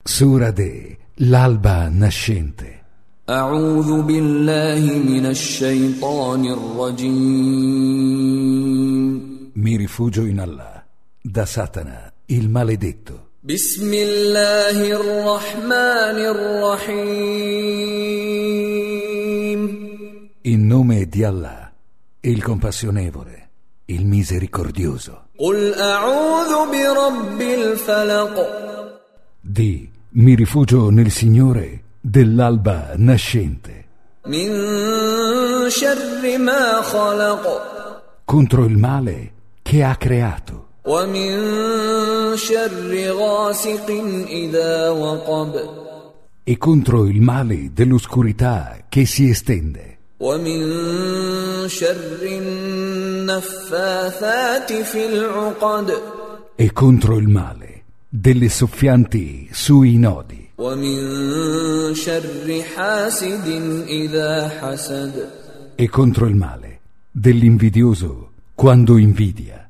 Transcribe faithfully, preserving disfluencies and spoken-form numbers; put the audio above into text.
Sura De, l'alba nascente. أعوذ بالله من الشيطان الرجيم. Mi rifugio in Allah, da Satana, il maledetto. بسم الله الرحمن الرحيم. In nome di Allah, il compassionevole, il misericordioso. قل أعوذ برب الفلق. Di, mi rifugio nel Signore dell'alba nascente. من شر ما خلق. Contro il male che ha creato. ومن شر غاسق إذا وقب. E contro il male dell'oscurità che si estende. ومن شر النفاثات في العقد. E contro il male delle soffianti sui nodi. ومن شر حاسد إذا حسد. E contro il male dell'invidioso quando invidia.